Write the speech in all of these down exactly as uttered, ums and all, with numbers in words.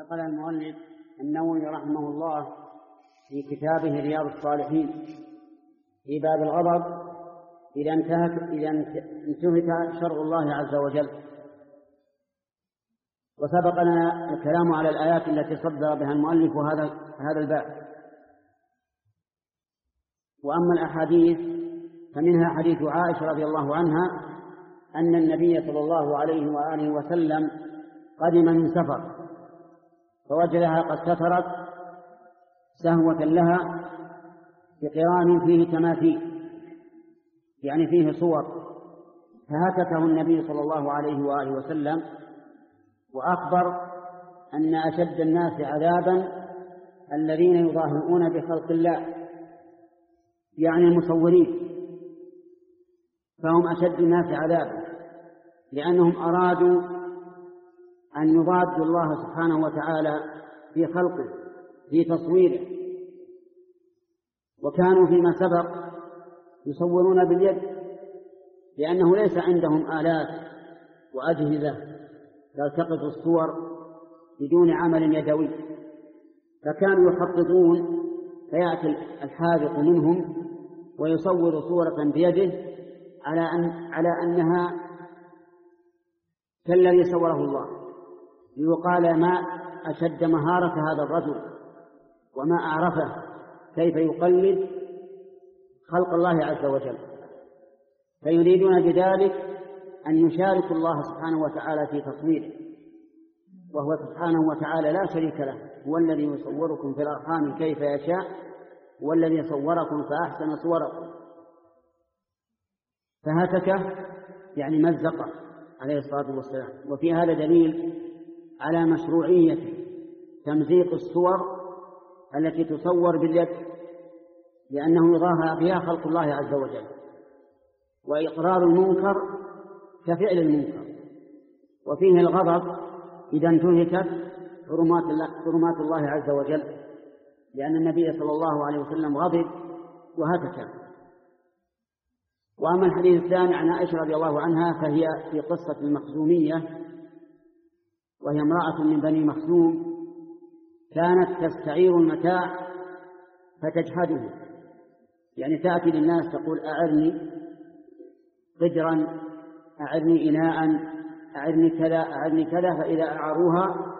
نقل المؤلف النووي رحمه الله في كتابه رياض الصالحين في باب الغضب إذا انتهك إذا انتهك شرع الله عز وجل. وسبق لنا الكلام على الآيات التي صدر بها المؤلف هذا هذا الباب. وأما الأحاديث فمنها حديث عائشة رضي الله عنها أن النبي صلى الله عليه وآله وسلم قدم من سفر فوجدها قد سترت سهوة لها بقران فيه تماثيل، يعني فيه صور، فهتكه النبي صلى الله عليه وآله وسلم وأخبر أن أشد الناس عذابا الذين يظاهرون بخلق الله، يعني المصورين، فهم أشد الناس عذابا لأنهم أرادوا أن يضادوا الله سبحانه وتعالى في خلقه في تصويره. وكانوا فيما سبق يصورون باليد لأنه ليس عندهم آلات وأجهزة تلتقط الصور بدون عمل يدوي، فكانوا يخططون فيأتي الحاذق منهم ويصور صورة بيده على أن على أنها كالذي صوره الله، ليقال ما أشد مهارة هذا الرجل وما أعرفه كيف يقلد خلق الله عز وجل. فيريدون بذلك أن يشاركوا الله سبحانه وتعالى في تصويره، وهو سبحانه وتعالى لا شريك له، هو الذي يصوركم في الأرحام كيف يشاء، هو الذي صوركم فأحسن صوركم. فهتك يعني مزق عليه الصلاة والسلام. وفي هذا دليل على مشروعية تمزيق الصور التي تصور باليد، لأنه يظاهر بها خلق الله عز وجل. وإقرار المنكر كفعل المنكر. وفيه الغضب إذا انتهكت حرمات الله, حرمات الله عز وجل، لأن النبي صلى الله عليه وسلم غضب وهتك. وأما الحديث الثاني عن عائشة رضي الله عنها فهي في قصة المخزومية، وهي امرأة من بني مخزوم كانت تستعير المتاع فتجحده، يعني تأتي للناس تقول أعرني قدرا، أعرني إناء، أعرني كذا أعرني كذا، فإذا أعروها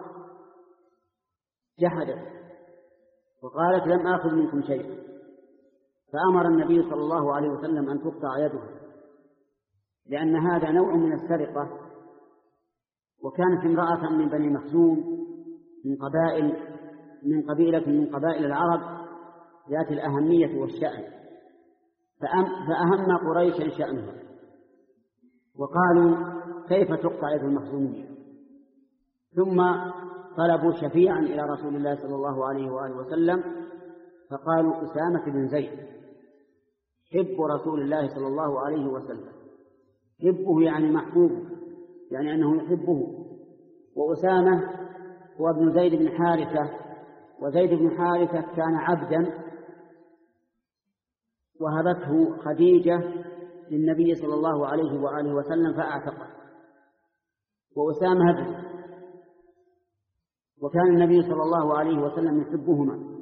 جحدت وقالت لم آخذ منكم شيئا، فأمر النبي صلى الله عليه وسلم أن تقطع يده، لأن هذا نوع من السرقة. وكانت امرأة من بني مخزوم من قبائل من قبيلة من قبائل العرب ذات الأهمية والشأن، فأهم قريشا شأنها، وقالوا كيف تقطع يد المخزومية؟ ثم طلبوا شفيعا إلى رسول الله صلى الله عليه وآله وسلم، فقالوا أسامة بن زيد حب رسول الله صلى الله عليه وسلم، حبه يعني محبوبه، يعني أنه يحبه. وأسامة هو ابن زيد بن حارثة، وزيد بن حارثة كان عبدا وهبته خديجة للنبي صلى الله عليه وآله وسلم فأعتقه، وأسامة ابن، وكان النبي صلى الله عليه وسلم يحبهما.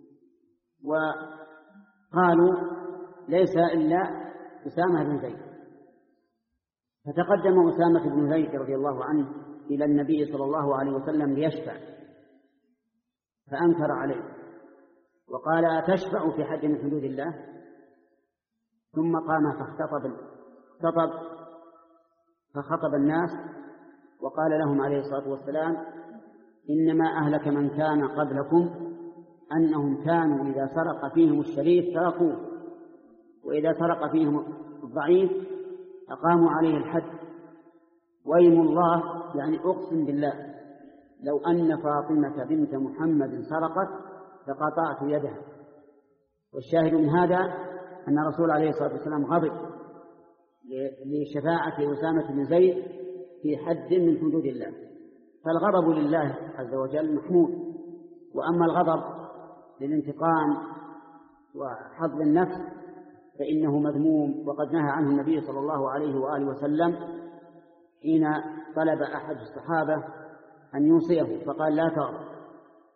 وقالوا ليس إلا أسامة بن زيد، فتقدم أسامة بن زيد رضي الله عنه إلى النبي صلى الله عليه وسلم ليشفع، فأنكر عليه وقال أتشفع في حد من حدود الله؟ ثم قام فاختطب خطب فخطب الناس وقال لهم عليه الصلاة والسلام إنما أهلك من كان قبلكم أنهم كانوا إذا سرق فيهم الشريف تركوه، وإذا سرق فيهم الضعيف أقاموا عليه الحد. ويم الله يعني أقسم بالله لو أن فاطمة بنت محمد سرقت لقطعت يدها. والشاهد من هذا أن الرسول عليه الصلاة والسلام غضب لشفاعة أسامة بن زيد في حد من حدود الله. فالغضب لله عز وجل محمود، وأما الغضب للانتقام وحظ النفس فإنه مذموم، وقد نهى عنه النبي صلى الله عليه وآله وسلم حين طلب أحد الصحابة أن يوصيه فقال لا تغضب،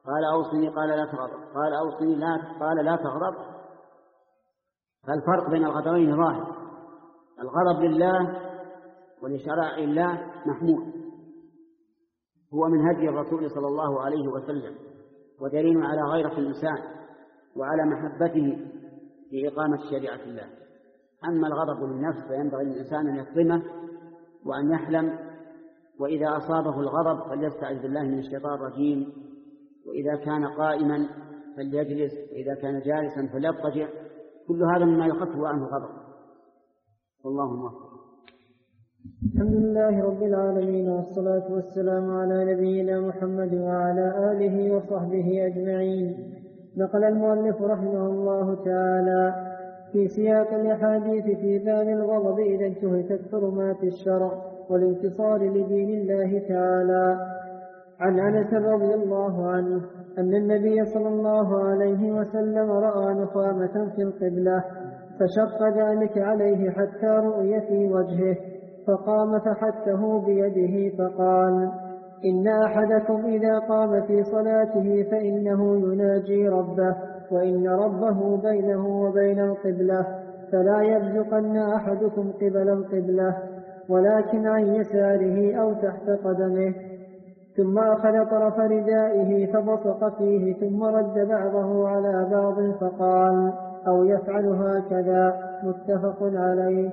قال أوصني قال لا تغضب قال أوصني لا قال لا تغضب. فالفرق بين الغضبين ظاهر. الغضب لله ولشرائع الله محمود، هو من هدي الرسول صلى الله عليه وسلم، ودليل على غيرة الإنسان وعلى محبته في إقامة شريعة الله. أما الغضب للنفس فينبغي للإنسان أن يكظمه وأن يحلم، وإذا أصابه الغضب فليستعذ بالله من الشيطان الرجيم، وإذا كان قائما فليجلس، وإذا كان جالسا فليضطجع. كل هذا مما يخفف عنه الغضب. والله موفق. الحمد لله رب العالمين، والصلاة والسلام على نبينا محمد وعلى آله وصحبه أجمعين. نقل المؤلف رحمه الله تعالى في سياق الأحاديث في باب الغضب إذا انتهكت حرمات الشرع والانتصار لدين الله تعالى عن أنس رضي الله عنه أن النبي صلى الله عليه وسلم رأى نخامة في القبلة فشق ذلك عليه حتى رؤي في وجهه، فقام فحته بيده فقال: إن أحدكم إذا قام في صلاته فإنه يناجي ربه، وإن ربه بينه وبين القبلة، فلا يبزقن أحدكم قبل القبلة ولكن عن يساره أو تحت قدمه. ثم أخذ طرف ردائه فبصق فيه، ثم رد بعضه على بعض فقال: أو يفعل هكذا. متفق عليه.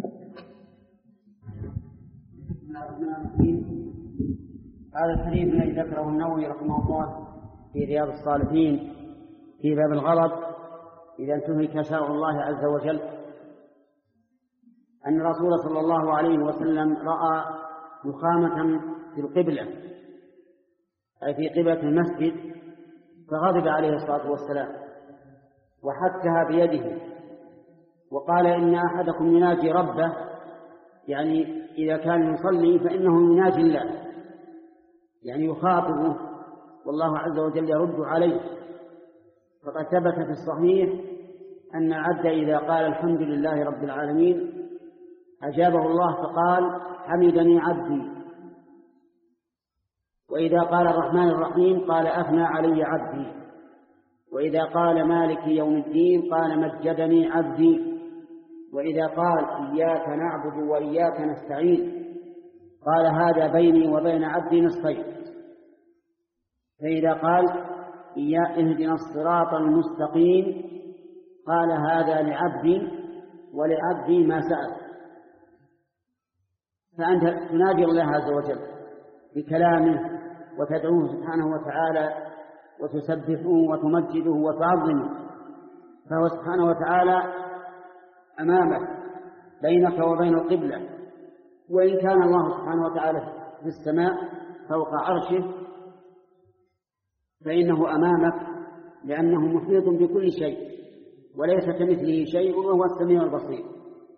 هذا الحديث الذي ذكره النووي رحمه الله في رياض الصالحين في باب الغضب إذا انتهك شرع الله عز وجل، أن الرسول صلى الله عليه وسلم رأى نخامة في القبلة أي في قبلة المسجد، فغضب عليه الصلاة والسلام وحكها بيده وقال: إن أحدكم يناجي ربه، يعني إذا كان يصلي فإنه يناجي الله، يعني يخاطبه والله عز وجل يرد عليه. فقد ثبت في الصحيح أن العبد إذا قال الحمد لله رب العالمين أجابه الله فقال: حمدني عبدي. وإذا قال الرحمن الرحيم قال: أثنى علي عبدي. وإذا قال مالك يوم الدين قال: مجدني عبدي. وإذا قال إياك نعبد وإياك نستعين قال: هذا بيني وبين عبدي نصفين. فإذا قال اهدنا الصراط المستقيم قال: هذا لعبدي ولعبدي ما سأل. فأنت تناجي الله عز وجل بكلامه وتدعوه سبحانه وتعالى وتسبحه وتمجده وتعظمه، فهو سبحانه وتعالى أمامك بينك وبين القبلة، وإن كان الله سبحانه وتعالى في السماء فوق عرشه فإنه أمامك، لأنه محيط بكل شيء وليس كمثله شيء وهو السميع البصير.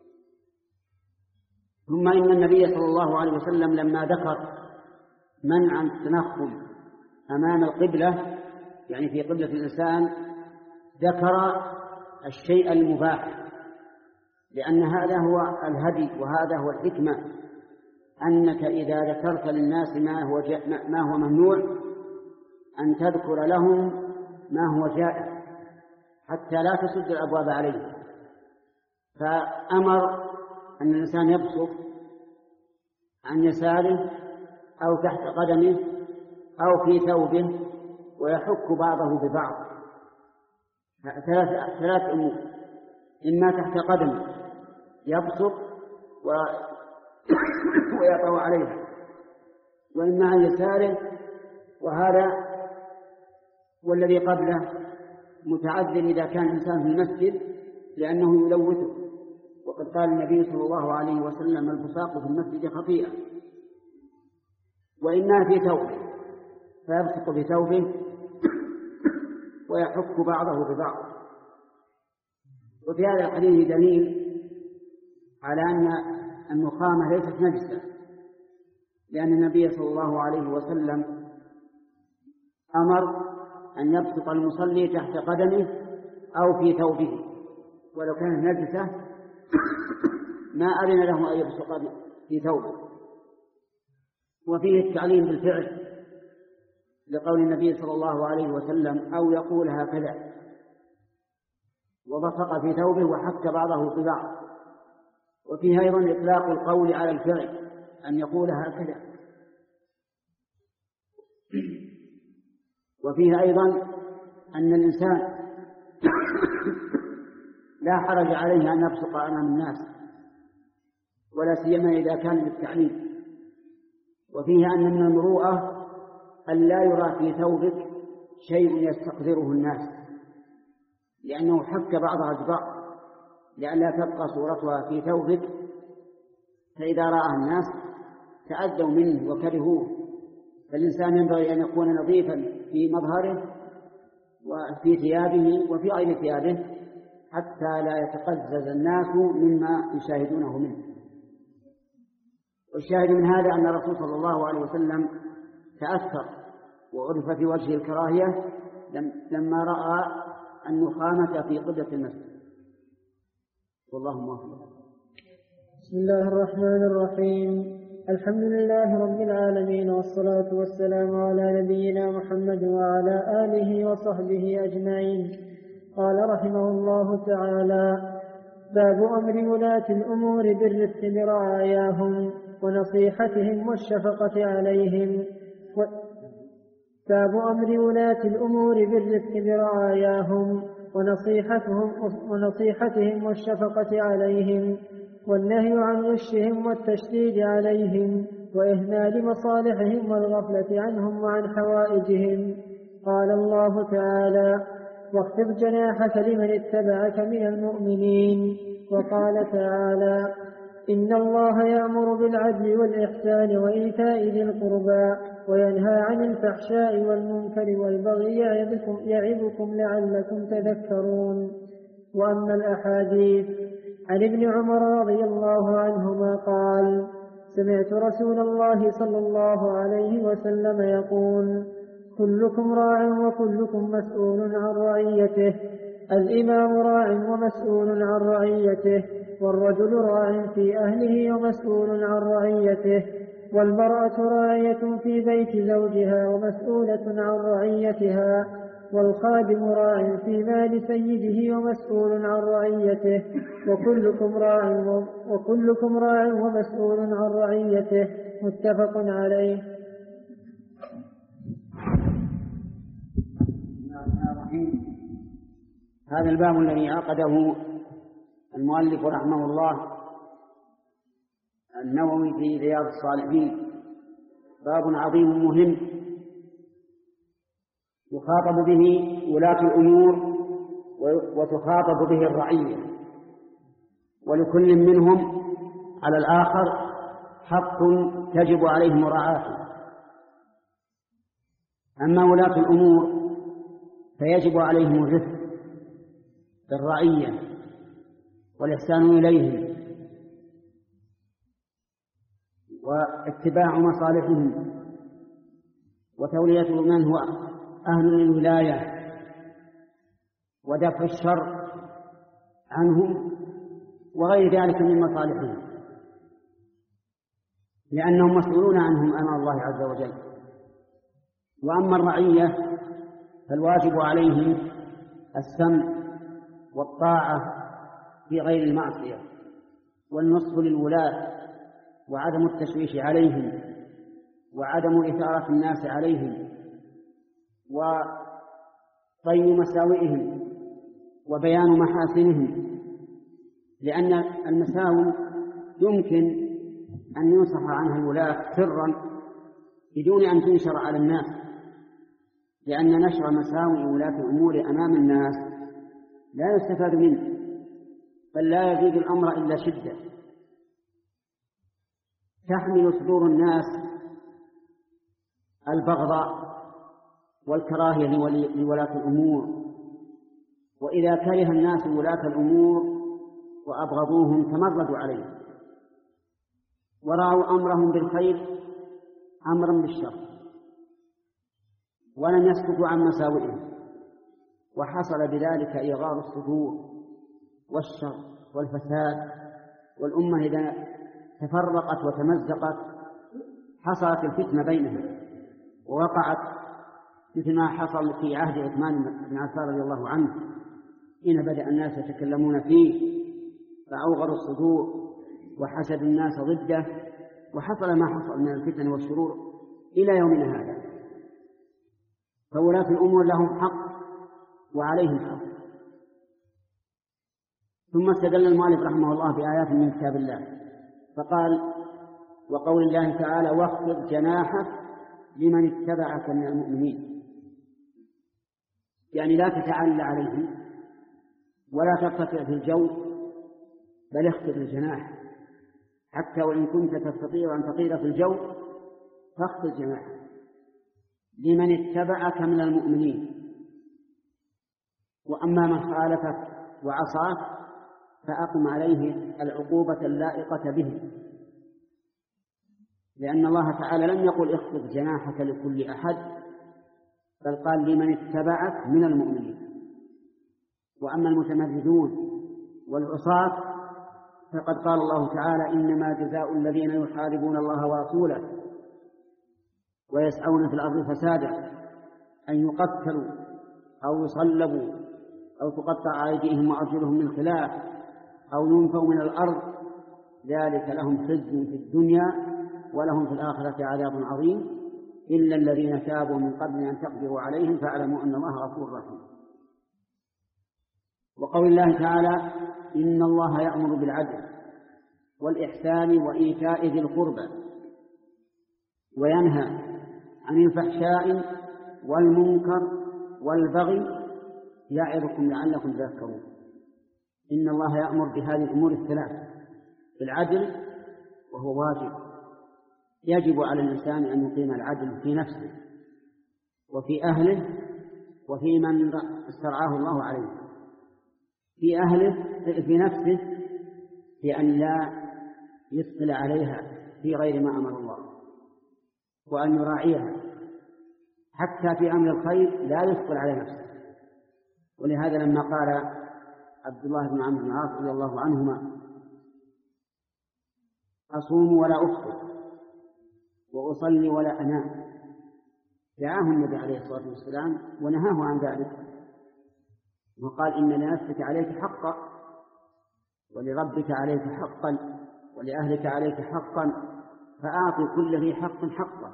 ثم إن النبي صلى الله عليه وسلم لما ذكر منع التنخم أمام القبلة، يعني في قبلة الإنسان، ذكر الشيء المباح، لأن هذا هو الهدي وهذا هو الحكمة، أنك إذا ذكرت للناس ما هو ما هو ممنوع أن تذكر لهم ما هو جائز حتى لا تسد الأبواب عليه. فأمر أن الإنسان يبصق عن يساره أو تحت قدمه أو في ثوبه ويحك بعضه ببعض، ثلاث ثلاث أمور: إما تحت قدمه يبصق و... ويطوى عليها، وإما عن يساره، وهذا والذي قبله متعذر إذا كان الإنسان في المسجد لأنه يلوثه، وقد قال النبي صلى الله عليه وسلم: البصاق في المسجد خطيئة. وإما في ثوبه فيبصق في ثوبه ويحك بعضه ببعض. وفي هذا الحديث دليل على أن النخامة ليست نجسة، لأن النبي صلى الله عليه وسلم أمر أن يبصق المصلي تحت قدمه أو في ثوبه، ولو كانت نجسة ما أذن له أن يبصق في ثوبه. وفيه التعليم بالفعل، لقول النبي صلى الله عليه وسلم: أو يقول هكذا، وبصق في ثوبه وحك بعضه ببعض. وفيه أيضا إطلاق القول على الفعل، أن يقول هكذا. وفيه أيضا أن الإنسان لا حرج عليه أن يبصق أمام الناس، ولا سيما إذا كان بالتعليم. وفيه أن من المروءة أن لا يرى في ثوبك شيء يستقذره الناس، لأنه حك بعضها ببعض لئلا تبقى صورتها في ثوبك، فإذا رآها الناس تأذوا منه وكرهوه. فالإنسان ينبغي أن يكون نظيفا في مظهره وفي ثيابه وفي غير ثيابه، حتى لا يتقزز الناس مما يشاهدونه منه. والشاهد من هذا أن الرسول صلى الله عليه وسلم تأثر وعرف في وجهه الكراهية لما رأى النخامة في قبلة المسجد. والله موفق. بسم الله الرحمن الرحيم. الحمد لله رب العالمين، والصلاة والسلام على نبينا محمد وعلى آله وصحبه أجمعين. قال رحمه الله تعالى: باب أمر ولاة الأمور بالرفق برعاياهم ونصيحتهم والشفقة عليهم و... باب أمر ولاة الأمور بالرفق برعاياهم ونصيحتهم ونصيحتهم والشفقة عليهم، والنهي عن غشهم والتشديد عليهم، وإهمال مصالحهم والغفلة عنهم وعن حوائجهم. قال الله تعالى: واخفض جناحك لمن اتبعك من المؤمنين. وقال تعالى: إن الله يأمر بالعدل والإحسان وإيتاء ذي القربى وينهى عن الفحشاء والمنكر والبغي يعظكم, يعظكم لعلكم تذكرون. وأما الأحاديث: عن ابن عمر رضي الله عنهما قال: سمعت رسول الله صلى الله عليه وسلم يقول: كلكم راع وكلكم مسؤول عن رعيته، الإمام راع ومسؤول عن رعيته، والرجل راع في أهله ومسؤول عن رعيته، والمرأة راعية في بيت زوجها ومسؤولة عن رعيتها، والخادم راع في مال سيده ومسؤول عن رعيته، وكلكم راع وكلكم راع ومسؤول عن رعيته. متفق عليه. هذا الباب الذي عقده المؤلف رحمه الله النووي في رياض الصالحين باب عظيم مهم يخاطب به ولاة الأمور وتخاطب به الرعية، ولكل منهم على الآخر حق تجب عليه مراعاته. أما ولاة الأمور فيجب عليهم الرفق بالرعية والإحسان إليهم واتباع مصالحهم وتولية من هو أهل للولاية ودفع الشر عنهم وغير ذلك من مصالحهم، لأنهم مسؤولون عنهم أمام الله عز وجل. وأما الرعية فالواجب عليهم السمع والطاعة في غير المعصية، والنصح للولاة وعدم التشويش عليهم وعدم إثارة الناس عليهم وطي مساوئهم وبيان محاسنهم، لأن المساوئ يمكن أن ينصح عنها الولاة سرا بدون أن تنشر على الناس، لأن نشر مساوئ ولاة الأمور أمام الناس لا يستفاد منه، بل لا يزيد الأمر إلا شدة. تحمل صدور الناس البغض والكراهية لولاة الأمور، وإذا كره الناس ولاة الأمور وأبغضوهم تمردوا عليهم ورأوا أمرهم بالخير أمرا بالشر ولم يسكتوا عن مساوئهم، وحصل بذلك إيغار الصدور والشر والفساد، والأمة إذا تفرقت وتمزقت حصلت الفتنة بينهم ووقعت مثل ما حصل في عهد عثمان بن عفان رضي الله عنه حين بدأ الناس يتكلمون فيه فأوغروا الصدور وحسدوا الناس ضده، وحصل ما حصل من الفتن والشرور إلى يومنا هذا. فولاة الأمور لهم حق وعليهم حق. ثم استدل المؤلف رحمه الله بآيات من كتاب الله فقال: وقول الله تعالى: واخفض جناحك لمن اتبعك من المؤمنين، يعني لا تتعلى عليهم ولا ترتفع في الجو، بل اخفض الجناح، حتى وإن كنت تستطيع أن تطير في الجو فاخفض جناحك لمن اتبعك من المؤمنين. وأما من خالفك وعصاك فأقم عليه العقوبة اللائقة به، لأن الله تعالى لم يقل اخفض جناحك لكل أحد، بل قال لمن اتبعك من المؤمنين. وأما المتمردون والعصاة فقد قال الله تعالى: إنما جزاء الذين يحاربون الله ورسوله ويسعون في الأرض فسادا أن يقتلوا أو يصلبوا أو تقطع أيديهم وأرجلهم من خلاف أو ينفوا من الأرض، ذلك لهم خزي في الدنيا ولهم في الآخرة عذاب عظيم، إلا الذين تابوا من قبل أن تقدروا عليهم فاعلموا أن الله غفور رحيم. وقول الله تعالى: إن الله يأمر بالعدل والإحسان وإيتاء ذي القربى وينهى عن الفحشاء والمنكر والبغي يعظكم لعلكم تذكرون. إن الله يأمر بهذه الأمور الثلاث: بالعدل وهو واجب، يجب على الإنسان أن يقيم العدل في نفسه وفي أهله وفي من استرعاه الله عليه. في أهله في نفسه بأن لا يثقل عليها في غير ما أمر الله، وأن يراعيها حتى في أمر الخير لا يثقل على نفسه. ولهذا لما قال عبد الله بن عمرو بن العاص رضي الله عنهما: أصوم ولا أفطر وأصلي ولا أنام، دعاه النبي عليه الصلاة والسلام ونهاه عن ذلك، وقال: إن لنفسك عليك حقا ولربك عليك حقا ولأهلك عليك حقا فأعطي كل ذي حق حقا.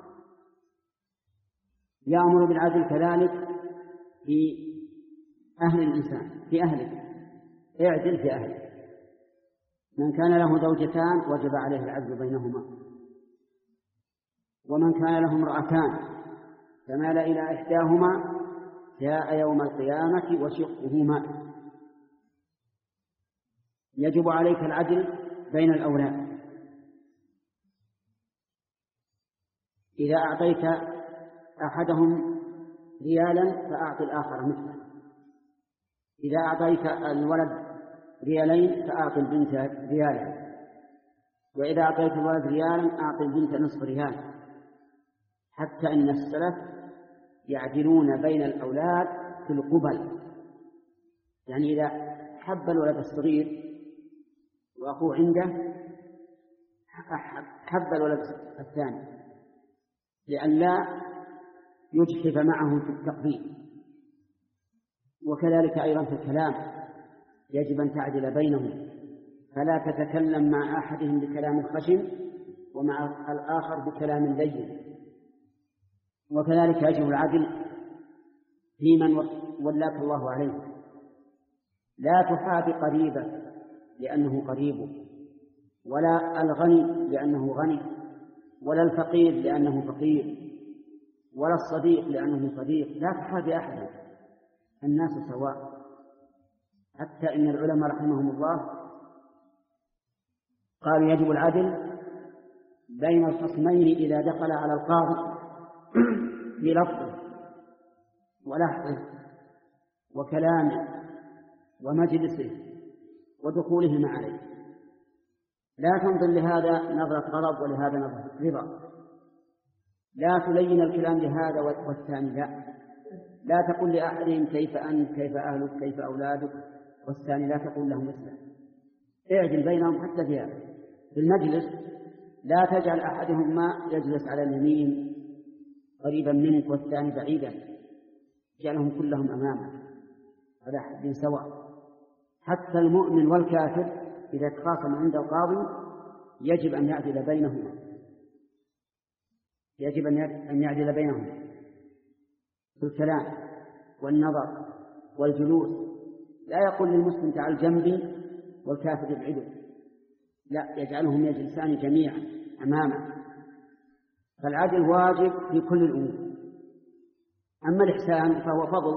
يأمر بالعدل كذلك في أهل الإنسان، في أهلك اعدل في أهلك. من كان له زوجتان وجب عليه العدل بينهما، ومن كان له امرأتان فمال إلى إحداهما جاء يوم القيامة وشقه مائل. يجب عليك العدل بين الأولاد. إذا أعطيت أحدهم ريالا فأعطي الآخر مثله، إذا أعطيت الولد ريالين فأعطي البنت ريالا، وإذا أعطيت الولد ريالا أعطي البنت نصف ريال، حتى إن السلف يعدلون بين الأولاد في القبل. يعني إذا حب الولد الصغير وأخوه عنده حب الولد الثاني لئلا يجحف معه في التقبيل. وكذلك أيضا في الكلام يجب أن تعدل بينهم، فلا تتكلم مع أحدهم بكلام خشن ومع الآخر بكلام لين. وكذلك يجب العدل في من ولاك الله عليه. لا تحاب قريبك لأنه قريبك، ولا الغني لأنه غني، ولا الفقير لأنه فقير، ولا الصديق لأنه صديق. لا تحاب أحد، الناس سواء. حتى إن العلماء رحمهم الله قالوا يجب العدل بين الخصمين إذا دخل على القاضي في لفظه ولحظه وكلامه ومجلسه ودخولهما عليه. لا تنظر لهذا نظرة غضب ولهذا نظرة رضا. لا تلين الكلام لهذا والثاني لا. لا تقل لأحدهم كيف أنت كيف أهلك كيف أولادك، والثاني لا تقول له مثله. اعدل بينهم حتى في هذا. في المجلس لا تجعل أحدهما يجلس على اليمين قريبا منك والثاني بعيدا، يجعلهم كلهم أمامه على حد سواء. حتى المؤمن والكافر إذا تخاصم عند القاضي يجب أن يعدل بينهما، يجب أن يعدل بينهما في الكلام والنظر والجلوس. لا يقول للمسلم تعال جنبي والكافر يبعده، لا، يجعلهم يجلسان جميعا أمامه. فالعدل واجب في كل الأمور. أما الإحسان فهو فضل،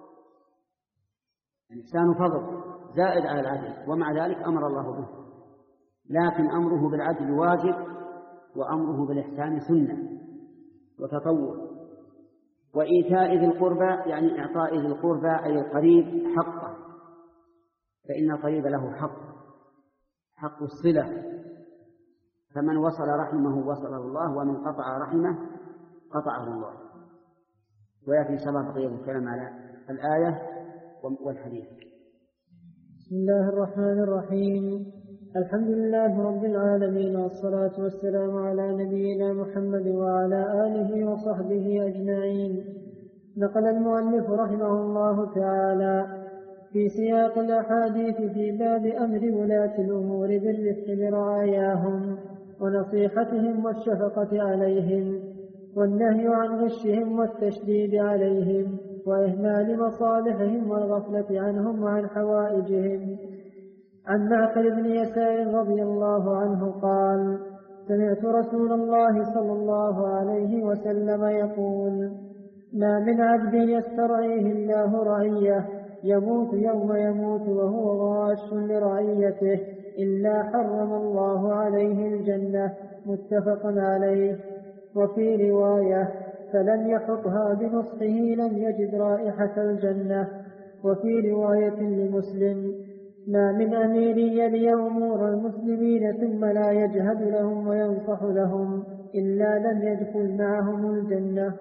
الإحسان فضل زائد على العدل، ومع ذلك أمر الله به، لكن أمره بالعدل واجب وأمره بالإحسان سنة وتطوع. وإيتاء ذي القربى يعني إعطاء ذي القربى أي القريب حقه، فإن القريب له حق، حق الصلة. فمن وصل رحمه وصله الله، ومن قطع رحمه قطعه الله. ويأتي إن شاء الله بقية الكلام على الآية والحديث. بسم الله الرحمن الرحيم. الحمد لله رب العالمين، والصلاة والسلام على نبينا محمد وعلى آله وصحبه أجمعين. نقل المؤلف رحمه الله تعالى في سياق الأحاديث في باب أمر ولاة الأمور بالرفق برعاياهم ونصيحتهم والشفقة عليهم، والنهي عن غشهم والتشديد عليهم وإهمال مصالحهم والغفلة عنهم وعن حوائجهم. عن معقل بن يسار رضي الله عنه قال: سمعت رسول الله صلى الله عليه وسلم يقول: ما من عبد يسترعيه الله رعيه يموت يوم يموت وهو غاش لرعيته إلا حرم الله عليه الجنة. متفق عليه. وفي رواية: فلم يحطها بنصحه لم يجد رائحة الجنة. وفي رواية لمسلم: ما من أمير يلي أمور المسلمين ثم لا يجهد لهم وينصح لهم إلا لم يدخل معهم الجنة.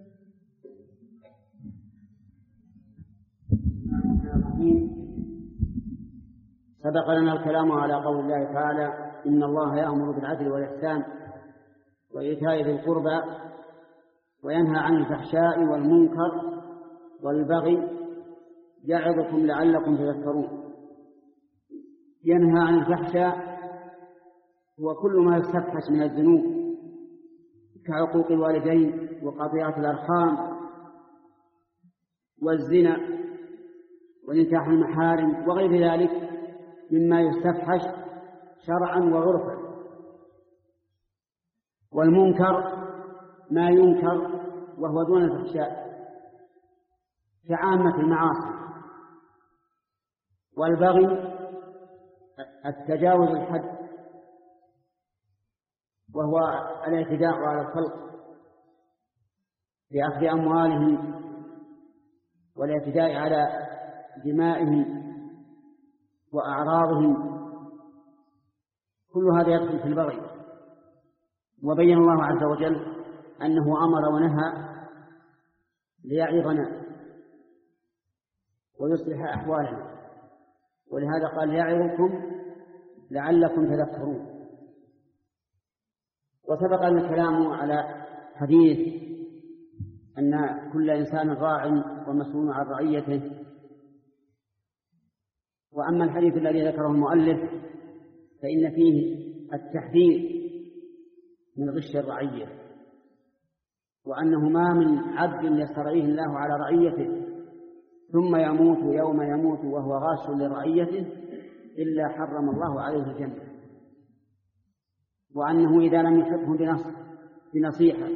سبق لنا الكلام على قول الله تعالى: إن الله يأمر بالعدل والإحسان وإيتاء ذي القربى وينهى عن الفحشاء والمنكر والبغي يعظكم لعلكم تذكرون. ينهى عن الفحشاء هو كل ما يستفحش من الذنوب كعقوق الوالدين وقطيعة الأرحام والزنا ونكاح المحارم وغير ذلك مما يستفحش شرعا وعرفا. والمنكر ما ينكر وهو دون الفحشاء كعامة المعاصي. والبغي التجاوز الحد وهو الاعتداء على الخلق بأخذ أموالهم والاعتداء على دمائهم وأعراضهم، كل هذا يدخل في البغي. وبين الله عز وجل أنه أمر ونهى ليعظنا ويصلح أحوالنا، ولهذا قال: يعظكم لعلكم تذكرون. وسبق لنا الكلام على حديث أن كل إنسان راع ومسؤول عن رعيته. وأما الحديث الذي ذكره المؤلف فإن فيه التحذير من غش الرعية، وأنه ما من عبد يسترعيه الله على رعيته ثم يموت يوم يموت وهو غاش لرعيته إلا حرم الله عليه الجنة، وأنه إذا لم يحبه بنصيحة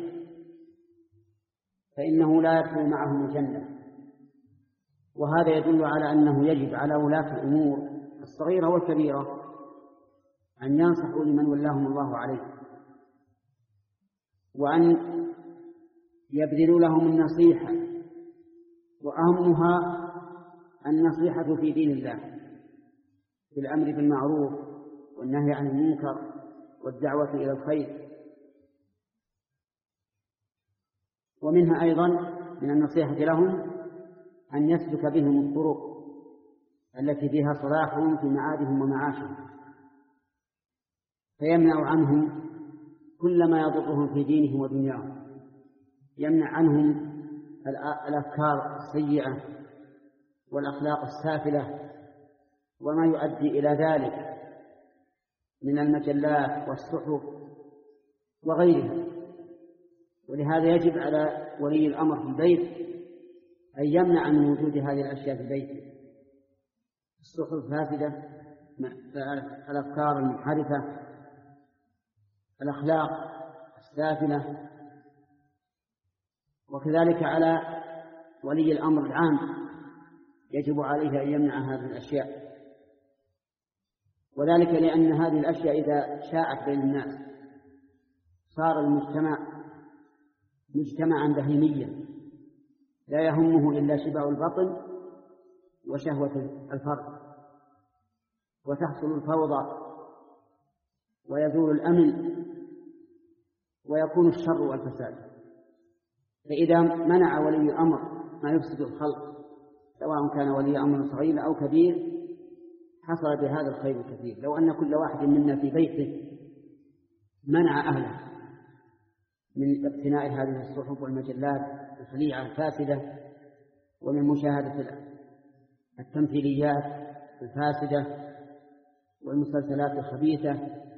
فإنه لا يدخل معهم الجنة. وهذا يدل على أنه يجب على ولاة الأمور الصغيرة والكبيرة أن ينصحوا لمن ولاهم الله عليه، وأن يبذلوا لهم النصيحة، وأهمها النصيحة في دين الله بالأمر بالمعروف والنهي عن المنكر والدعوة إلى الخير. ومنها أيضا من النصيحة لهم أن يسلك بهم الطرق التي فيها صلاحهم في معادهم ومعاشهم، فيمنع عنهم كل ما يضرهم في دينهم ودنياهم، يمنع عنهم الأفكار السيئة والأخلاق السافلة وما يؤدي إلى ذلك من المجلات والصحف وغيرها. ولهذا يجب على ولي الأمر في البيت أن يمنع من وجود هذه الأشياء في بيته، الصحف الفاسدة، الأفكار المنحرفة، الأخلاق السافلة. وكذلك على ولي الأمر العام يجب عليه أن يمنع هذه الأشياء، وذلك لأن هذه الأشياء إذا شاعت بين الناس صار المجتمع مجتمعا بهيميا لا يهمه إلا شبع البطن وشهوة الفرد، وتحصل الفوضى ويزول الأمن ويكون الشر والفساد. فإذا منع ولي الأمر ما يفسد الخلق سواء كان ولي أمر صغير أو كبير حصل بهذا الخير الكثير. لو أن كل واحد منا في بيته منع أهله من اقتناء هذه الصحف والمجلات الخليعة الفاسدة ومن مشاهدة التمثيليات الفاسدة والمسلسلات الخبيثة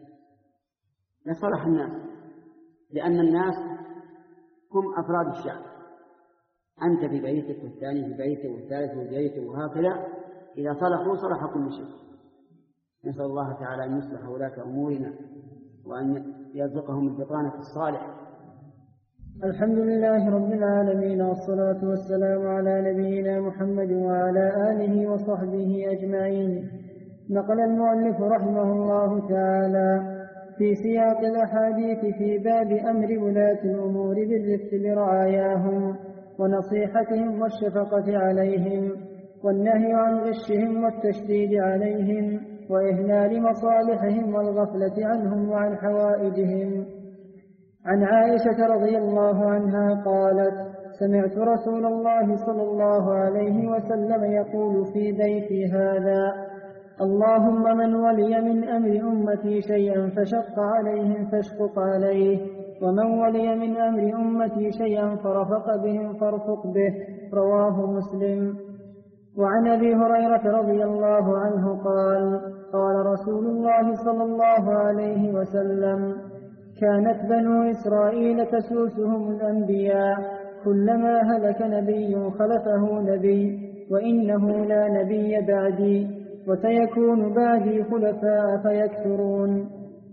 لصلح الناس، لأن الناس هم أفراد الشعب، أنت في بيتك والثاني في بيته والثالث في بيته وهكذا، إذا صلحوا صلح كل شيء. نسأل الله تعالى أن يصلح ولاة أمورنا وأن يرزقهم البطانة الصالحة. الحمد لله رب العالمين، والصلاة والسلام على نبينا محمد وعلى آله وصحبه أجمعين. نقل المؤلف رحمه الله تعالى في سياق الأحاديث في باب أمر ولاة الأمور بالرفق برعاياهم ونصيحتهم والشفقة عليهم والنهي عن غشهم والتشديد عليهم وإهمال مصالحهم والغفلة عنهم وعن حوائجهم. عن عائشة رضي الله عنها قالت: سمعت رسول الله صلى الله عليه وسلم يقول في بيتي هذا: اللهم من ولي من أمر أمتي شيئا فشق عليهم فاشقق عليه، ومن ولي من أمر أمتي شيئا فرفق بهم فارفق به. رواه مسلم. وعن أبي هريرة رضي الله عنه قال: قال رسول الله صلى الله عليه وسلم: كانت بنو إسرائيل تسوسهم الأنبياء، كلما هلك نبي خلفه نبي، وإنه لا نبي بعدي، وسيكون بعدي خلفاء فيكثرون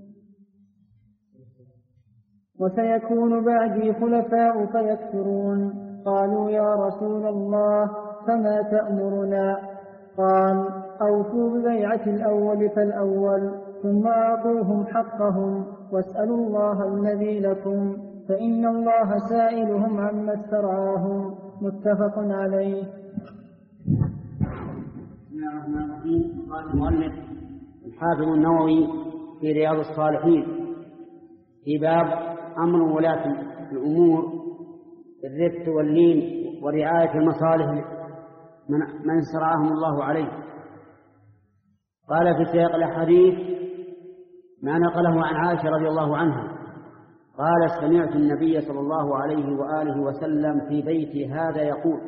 وسيكون بعدي خلفاء فيكثرون. قالوا: يا رسول الله فما تأمرنا؟ قال: أوفوا ببيعة الأول فالأول، ثم أعطوهم حقهم، واسألوا الله الذي لكم، فإن الله سائلهم عما استرعاهم. متفق عليه. بسم الله الرحمن الرحيم. قال المؤلف الحافظ النووي في رياض الصالحين في باب أمر ولاة الأمور بالرفق واللين ورعاية المصالح من سرعهم الله عليه. قال في سياق الحديث ما نقله عن عائشة رضي الله عنها قال: سمعت النبي صلى الله عليه وآله وسلم في بيتي هذا يقول: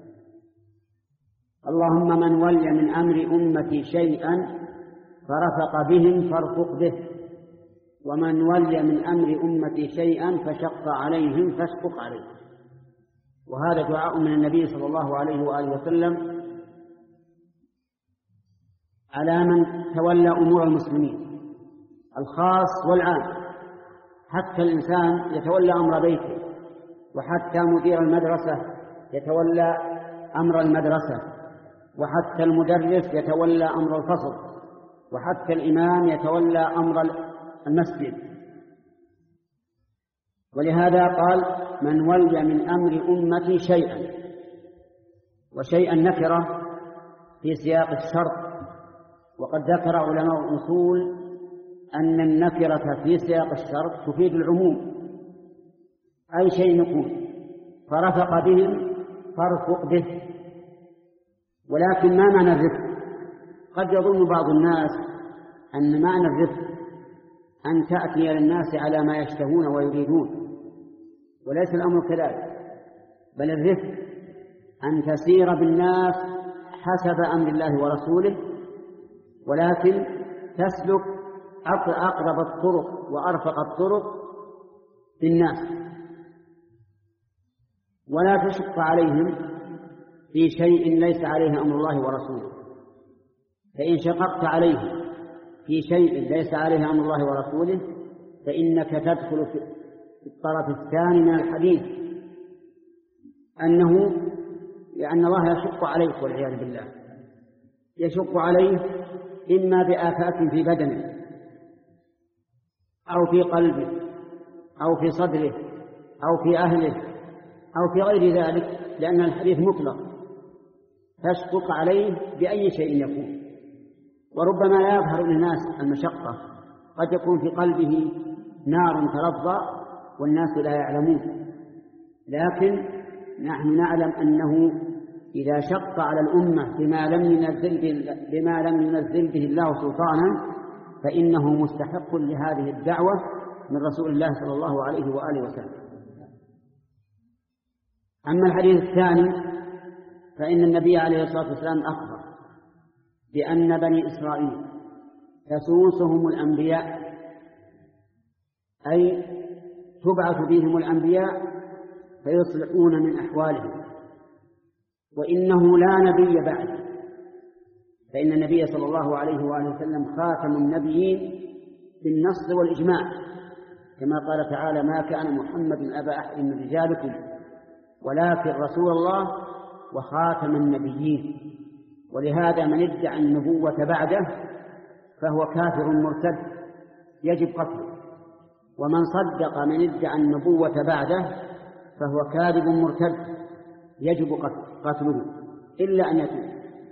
اللهم من ولي من أمر أمتي شيئا فرفق بهم فارفق به، ومن ولي من أمر أمتي شيئا فشق عليهم فاشقق عليه. وهذا دعاء من النبي صلى الله عليه وآله وسلم على من تولى أمور المسلمين الخاص والعام، حتى الإنسان يتولى أمر بيته، وحتى مدير المدرسة يتولى أمر المدرسة، وحتى المدرس يتولى أمر الفصل، وحتى الإمام يتولى أمر المسجد. ولهذا قال: من ولي من أمر أمتي شيئا، وشيئا نكرة في سياق الشرط، وقد ذكر علماء الأصول أن النكرة في سياق الشرط تفيد العموم، أي شيء يكون فرفق بهم فارفق به. ولكن ما معنى الرفق؟ قد يظن بعض الناس أن معنى الرفق أن تأتي للناس على ما يشتهون ويريدون، وليس الأمر كذلك، بل الرفق أن تسير بالناس حسب أمر الله ورسوله، ولكن تسلك أقرب الطرق وأرفق الطرق بالناس، ولا تشق عليهم في شيء ليس عليه أمر الله ورسوله. فإن شققت عليه في شيء ليس عليه أمر الله ورسوله فإنك تدخل في الطرف الثاني من الحديث، أنه لأن الله يشق عليك والعياذ بالله، يشق عليه إما بآفات في بدنه أو في قلبه أو في صدره أو في أهله أو في غير ذلك، لأن الحديث مطلق، تشقق عليه بأي شيء يكون. وربما لا يظهر للناس المشقة، قد يكون في قلبه نار تلظى والناس لا يعلمون، لكن نحن نعلم أنه إذا شق على الأمة بما لم ينزل بما لم ينزل به الله سلطانا فإنه مستحق لهذه الدعوة من رسول الله صلى الله عليه وآله وسلم. أما الحديث الثاني فإن النبي عليه الصلاة والسلام أخبر بأن بني إسرائيل تسوسهم الأنبياء، أي تبعث بهم الأنبياء فيصلحون من أحوالهم، وإنه لا نبي بعد، فإن النبي صلى الله عليه وآله وسلم خاتم النبيين بالنص والإجماع، كما قال تعالى: ما كان محمد أبا أحد من رجالكم ولكن رسول الله وخاتم النبيين. ولهذا من ادعى النبوة بعده فهو كافر مرتد يجب قتله، ومن صدق من ادعى النبوة بعده فهو كاذب مرتد يجب قتله إلا أن يتوب.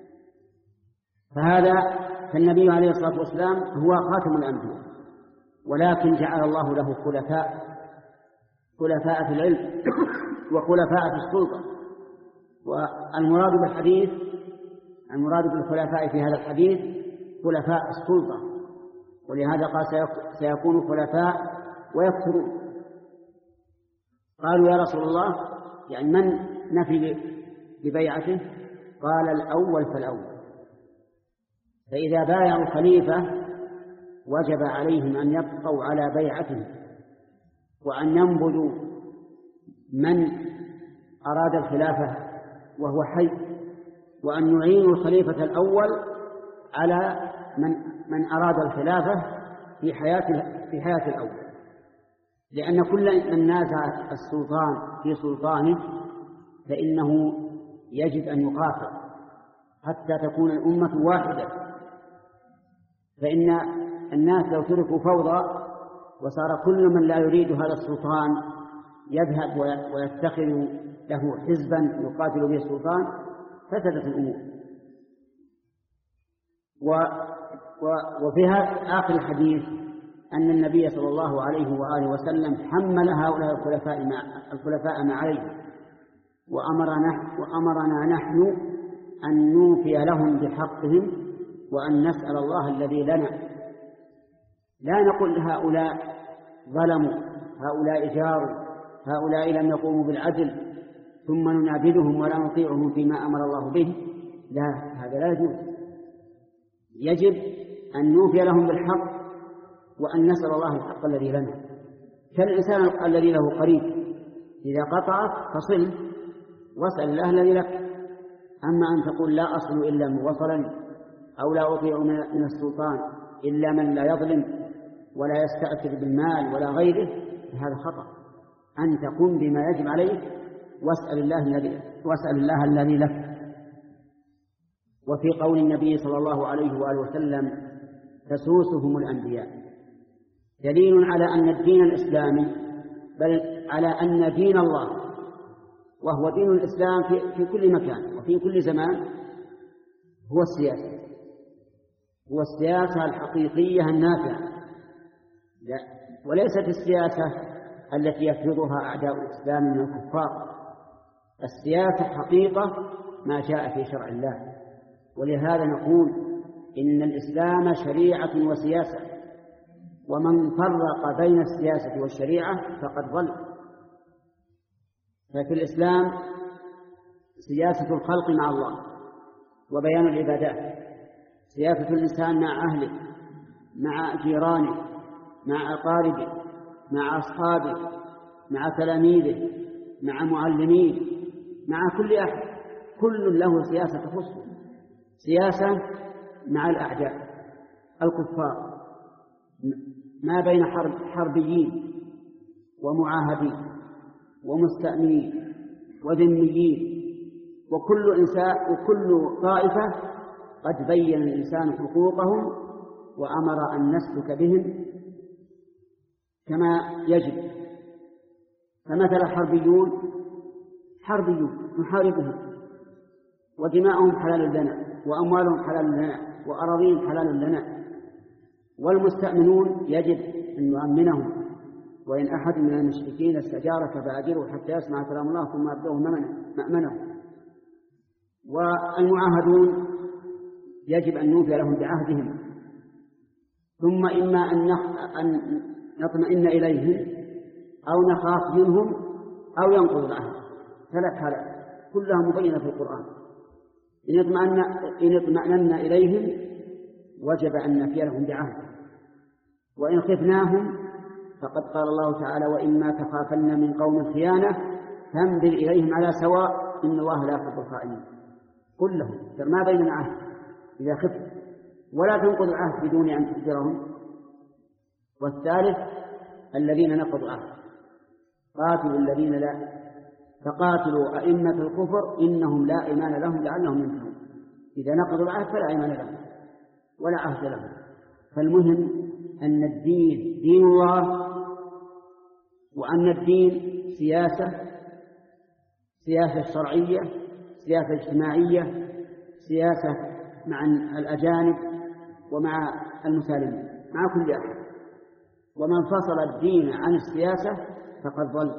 فهذا فالنبي عليه الصلاة والسلام هو خاتم الأنبياء، ولكن جعل الله له خلفاء، خلفاء في العلم وخلفاء في السلطة. والمراد بالحديث المراد بالخلفاء في هذا الحديث خلفاء السلطة، ولهذا قال سيكون خلفاء ويكثرون. قالوا: يا رسول الله، يعني من نفي ببيعته؟ قال: الأول فالأول. فإذا بايعوا خليفة وجب عليهم أن يبقوا على بيعته وأن ينبذوا من أراد الخلافة وهو حي، وأن يعينوا الخليفة الأول على من من أراد الخلافة في حياة في حياة الأول، لأن كل من نازع السلطان في سلطانه فإنه يجب أن يقاتل حتى تكون الأمة واحدة. فإن الناس لو تركوا فوضى وصار كل من لا يريد هذا السلطان يذهب ويتخذ له حزبا يقاتل به السلطان فسدت الأمور. وفي آخر الحديث أن النبي صلى الله عليه وآله وسلم حمل هؤلاء الخلفاء ما, الخلفاء ما عليه، وأمرنا, وأمرنا نحن أن نوفي لهم بحقهم وأن نسأل الله الذي لنا. لا نقول هؤلاء ظلموا، هؤلاء جاروا، هؤلاء لم يقوموا بالعدل ثم ننابذهم ولا نطيعهم فيما أمر الله به. لا، هذا لا يجوز. يجب أن نوفي لهم بالحق وأن نسأل الله الحق الذي لنا. كالإنسان الذي له قريب إذا قطعت فصل واسأل الله الذي لك. أما أن تقول لا أصل إلا موصلا أو لا أطيع من السلطان إلا من لا يظلم ولا يستأثر بالمال ولا غيره، هذا خطأ. أن تقوم بما يجب عليك واسأل الله الذي واسأل الله الذي لك. وفي قول النبي صلى الله عليه وآله وسلم تسوسهم الأنبياء دليل على أن الدين الإسلامي، بل على أن دين الله وهو دين الإسلام في, في كل مكان وفي كل زمان هو السياسة، هو السياسة الحقيقية النافعة، لا وليست السياسة التي يفرضها أعداء الإسلام من الكفار. السياسة حقيقة ما جاء في شرع الله. ولهذا نقول إن الإسلام شريعة وسياسة، ومن فرق بين السياسة والشريعة فقد ضل. ففي الإسلام سياسة الخلق مع الله وبيان العبادات، سياسة الإنسان مع أهله، مع جيرانه، مع أقاربه، مع أصحابه، مع تلاميذه، مع معلميه، مع كل أحد، كل له سياسة تخصه. سياسة مع الأعداء الكفار، ما بين حرب حربيين ومعاهدين ومستأمنين وذميين، وكل إنسان وكل طائفة قد بين الإنسان حقوقهم وأمر أن نسلك بهم كما يجب. فمثل حربيون حربيون نحاربهم، ودماؤهم حلال لنا، وأموالهم حلال لنا، وأراضيهم حلال لنا. والمستأمنون يجب أن نؤمنهم، وإن أحد من المشركين استجارك فأجره حتى يسمع كلام الله ثم يبلغه مأمنه. والمعاهدون يجب أن نوفي لهم بعهدهم، ثم إما أن نطمئن إليهم أو نخاف منهم أو ينقض العهد. ثلاث حالات كلها مبينة في القرآن. إن اطمأننا إليهم وجب أن نفي لهم بعهد، وإن خفناهم فقد قال الله تعالى: وإما تخافن من قوم خيانة فانبذ إليهم على سواء إن الله لا يحب الخائنين. قل لهم ما بين العهد إذا خفت، ولا تنقض العهد بدون أن تخبرهم. والثالث الذين نقضوا العهد قاتلوا الذين لا فقاتلوا أئمة الكفر إنهم لا إيمان لهم لعلهم ينتهون. إذا نقضوا العهد فلا إيمان لهم ولا عهد لهم. فالمهم أن الدين دين الله، وأن الدين سياسة سياسة شرعية، سياسة اجتماعية، سياسة مع الأجانب ومع المسالمين، مع كل أحد. ومن فصل الدين عن السياسة فقد ضل،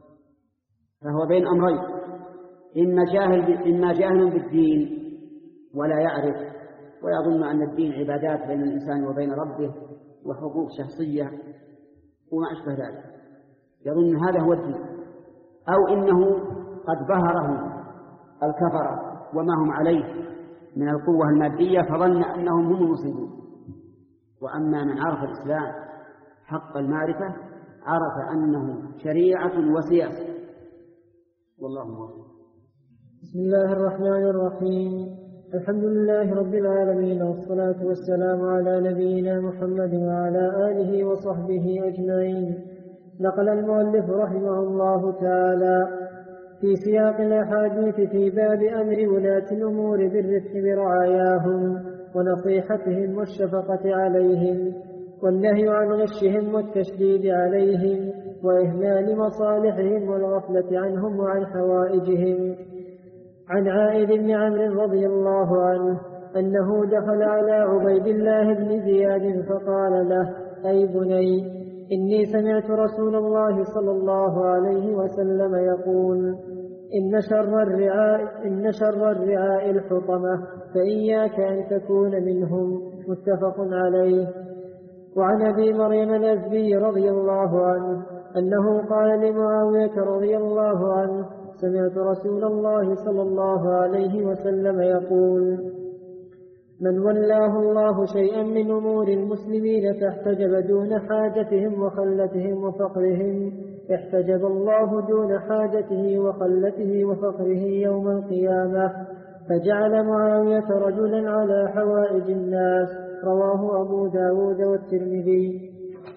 فهو بين أمرين: إما جاهل إما جاهل بالدين ولا يعرف ويظن أن الدين عبادات بين الإنسان وبين ربه وحقوق شخصية وما أشبه ذلك، يظن هذا هو الدين، أو إنه قد بهره الكفرة وما هم عليه من القوة المادية فظن أنهم هم المصيبون. وأما من عرف الإسلام حق المعرفة عرف أنه شريعة وسياسة. والله موفق. بسم الله الرحمن الرحيم. الحمد لله رب العالمين، والصلاة والسلام على نبينا محمد وعلى آله وصحبه أجمعين. نقل المؤلف رحمه الله تعالى في سياق الأحاديث في باب أمر ولاة الأمور بالرفق برعاياهم ونصيحتهم والشفقة عليهم، والنهي عن غشهم والتشديد عليهم، وإهمال مصالحهم والغفلة عنهم وعن حوائجهم. عن عائذ بن عمرو رضي الله عنه أنه دخل على عبيد الله بن زياد فقال له: أي بني، إني سمعت رسول الله صلى الله عليه وسلم يقول: إن شر الرعاء, إن شر الرعاء الحطمة، فإياك أن تكون منهم. متفق عليه. وعن أبي مريم الأزدي رضي الله عنه أنه قال لمعاوية رضي الله عنه: سمعت رسول الله صلى الله عليه وسلم يقول: من ولاه الله شيئا من أمور المسلمين فاحتجب دون حاجتهم وخلتهم وفقرهم، احتجب الله دون حاجته وخلته وفقره يوم القيامة. فجعل معاوية رجلا على حوائج الناس. رواه أبو داود والترمذي.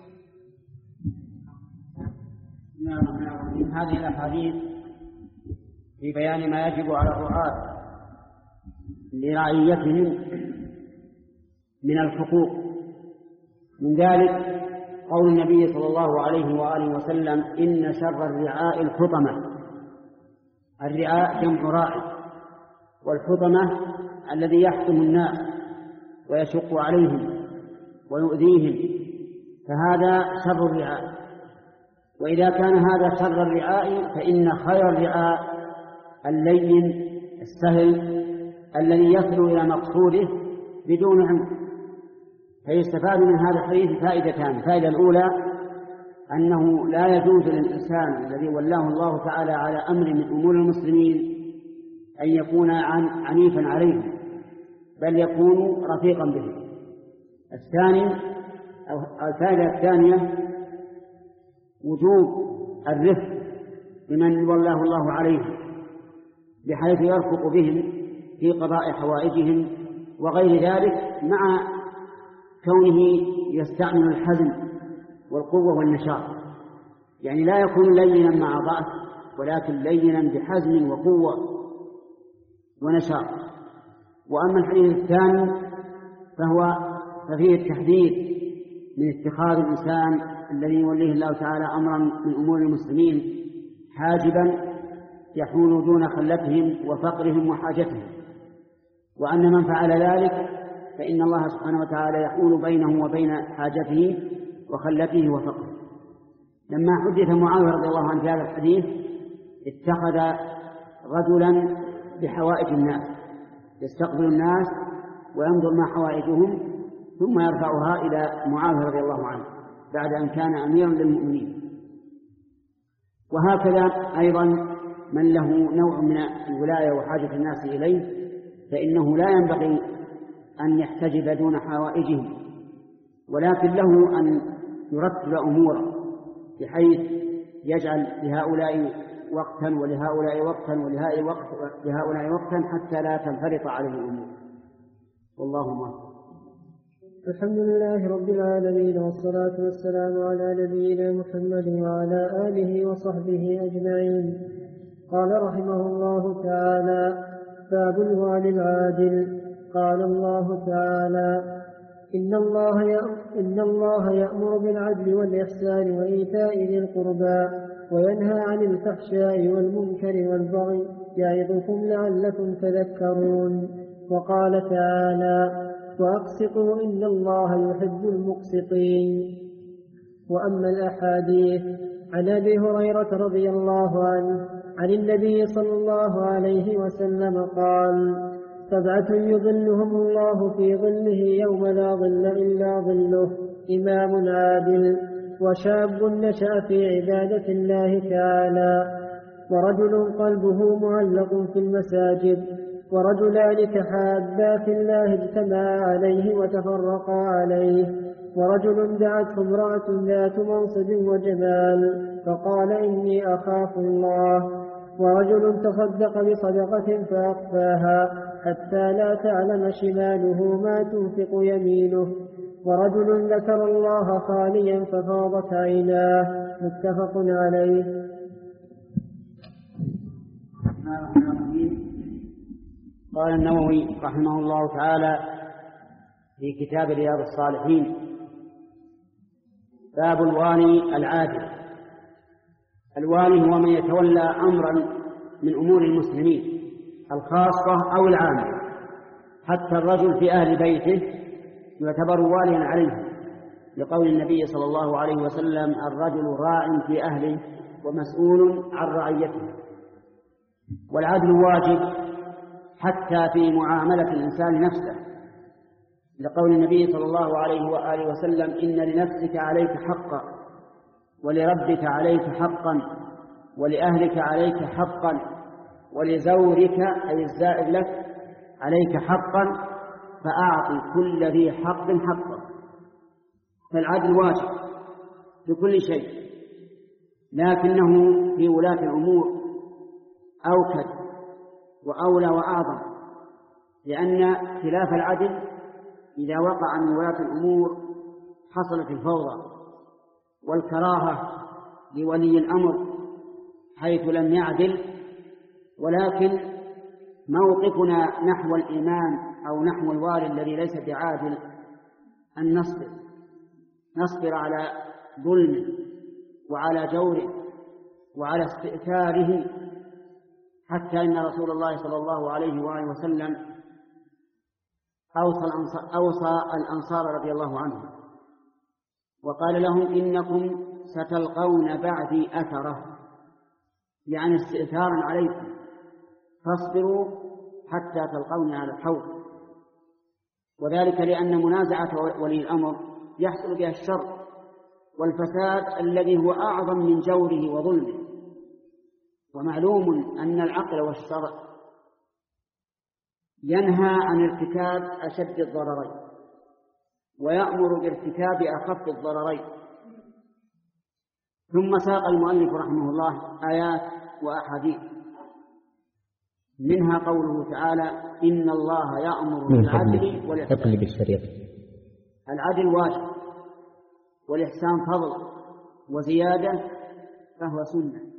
من هذه الأحاديث في بيان ما يجب على الرعاة لرعيتهم من الحقوق. من ذلك قول النبي صلى الله عليه وآله وسلم: إن شر الرعاء الحطمة. الرعاء جمع راعي، والحطمة الذي يحطم الناس ويشق عليهم ويؤذيهم، فهذا شر الرعاء. وإذا كان هذا شر الرعاء فإن خير الرعاء اللين السهل الذي يصل إلى مقصوده بدون عنف. فيستفاد من هذا الحديث فائدتان: الفائدة الأولى أنه لا يجوز للإنسان الذي ولاه الله تعالى على أمر من أمور المسلمين أن يكون عنيفا عليهم، بل يكون رفيقا بهم. الثاني أو الفائدة الثانية وجوب الرفق بمن والله الله عليهم، بحيث يرفق بهم في قضاء حوائجهم وغير ذلك، مع كونه يستعمل الحزم والقوة والنشاط، يعني لا يكون لينا مع ضعف، ولكن لينا بحزم وقوة ونشاط. وأما الحديث الثاني فهو ففيه التحذير من اتخاذ الإنسان الذي يوليه الله تعالى أمرا من أمور المسلمين حاجبا يحول دون خلتهم وفقرهم وحاجتهم، وأن من فعل ذلك فإن الله سبحانه وتعالى يحول بينه وبين حاجته وخلته وفقره. لما حدث معاوية رضي الله عنه في هذا الحديث اتخذ رجلا بحوائج الناس، يستقبل الناس وينظر ما حوائجهم ثم يرفعها إلى معاوية رضي الله عنه بعد أن كان أميرا للمؤمنين. وهكذا أيضا من له نوع من الولاية وحاجة الناس إليه فإنه لا ينبغي أن يحتجب دون حوائجهم، ولكن له أن يرتب أموره بحيث يجعل لهؤلاء وقتا ولهؤلاء وقتا ولهؤلاء وقتا حتى لا تنفرط عليه الأمور. والله ما الحمد لله رب العالمين، والصلاة والسلام على نبينا محمد وعلى آله وصحبه أجمعين. قال رحمه الله تعالى: باب الوالي العادل. قال الله تعالى: إن الله إن الله يأمر بالعدل والإحسان وإيتاء ذي القربى وينهى عن الفحشاء والمنكر والبغي يعظكم لعلكم تذكرون. وقال تعالى: وأقسطوا إن الله يحب المقسطين. وأما الأحاديث عن أبي هريرة رضي الله عنه عن النبي صلى الله عليه وسلم قال: سبعة يظلهم الله في ظله يوم لا ظل إلا ظله: إمام عادل، وشاب نشأ في عبادة الله تعالى، ورجل قلبه معلق في المساجد، ورجلان تحابا في الله اجتمعا عليه وتفرقا عليه، ورجل دعته امرأة ذات منصب وجمال فقال: إني أخاف الله، ورجل تصدق بصدقة فأخفاها حتى لا تعلم شماله ما تنفق يمينه، ورجل ذكر الله خاليا ففاضت عيناه. متفق عليه. قال النووي رحمه الله تعالى في كتاب رياض الصالحين: باب الوالي العادل. الوالي هو من يتولى أمرا من أمور المسلمين الخاصة أو العامة، حتى الرجل في أهل بيته يعتبر واليا عليه، لقول النبي صلى الله عليه وسلم: الرجل راع في أهله ومسؤول عن رعيته. والعدل واجب حتى في معاملة الإنسان نفسه، لقول النبي صلى الله عليه وآله وسلم: إن لنفسك عليك حقا، ولربك عليك حقا، ولأهلك عليك حقا، ولزورك أي الزائر لك عليك حقا، فأعطي كل ذي حق حقه. فالعدل واجب في كل شيء، لكنه في ولاة الأمور أوكد وأولى وأعظم، لأن خلاف العدل إذا وقع من ولاة الأمور حصلت الفوضى والكراهة لولي الأمر حيث لم يعدل. ولكن موقفنا نحو الإمام أو نحو الوالي الذي ليس بعادل أن نصبر نصبر على ظلمه وعلى جوره وعلى استئثاره، حتى إن رسول الله صلى الله عليه وآله وسلم أوصى الأنصار, أوصى الأنصار رضي الله عنهم وقال لهم: إنكم ستلقون بعدي أثره، يعني استئثارا عليكم، فاصبروا حتى تلقوني على الحوض. وذلك لأن منازعة ولي الأمر يحصل بها الشر والفساد الذي هو أعظم من جوره وظلمه. ومعلوم أن العقل والشرع ينهى عن ارتكاب أشد الضررين ويأمر بارتكاب أخف الضررين. ثم ساق المؤلف رحمه الله آيات وأحاديث، منها قوله تعالى: إن الله يأمر بالعدل والإحسان. العدل واجب، والإحسان فضل، وزيادة فهو سنة.